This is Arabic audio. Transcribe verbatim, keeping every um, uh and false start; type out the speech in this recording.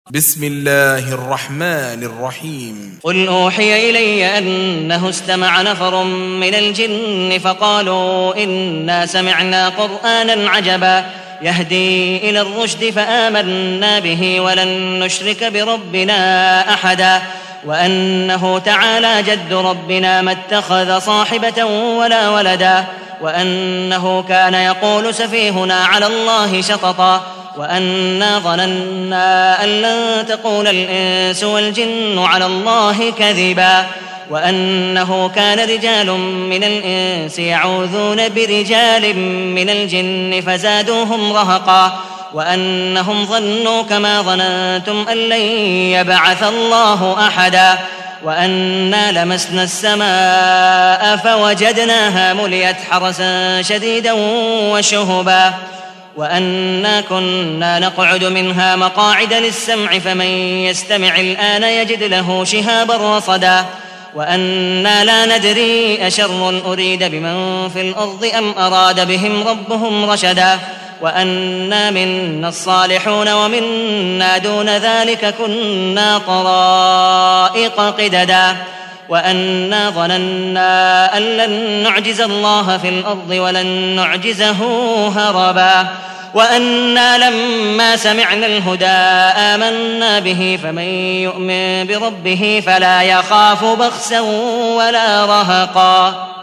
بسم الله الرحمن الرحيم قل أوحي إلي أنه استمع نفر من الجن فقالوا إنا سمعنا قرآنا عجبا يهدي إلى الرشد فآمنا به ولن نشرك بربنا أحدا وأنه تعالى جد ربنا ما اتخذ صاحبة ولا ولدا وأنه كان يقول سفيهنا على الله شططا وأنا ظننا أن لن تقول الإنس والجن على الله كذبا وأنه كان رجال من الإنس يعوذون برجال من الجن فزادوهم رهقا وأنهم ظنوا كما ظننتم أن لن يبعث الله أحدا وأنا لمسنا السماء فوجدناها مليت حرسا شديدا وشهبا وأنا كنا نقعد منها مقاعد للسمع فمن يستمع الآن يجد له شهابا رصدا وأنا لا ندري أشر أريد بمن في الأرض أم أراد بهم ربهم رشدا وأنا منا الصالحون ومنا دون ذلك كنا طرائق قددا وأنا ظننا أن لن نعجز الله في الأرض ولن نعجزه هربا وأنا لما سمعنا الهدى آمنا به فمن يؤمن بربه فلا يخاف بخسا ولا رهقا.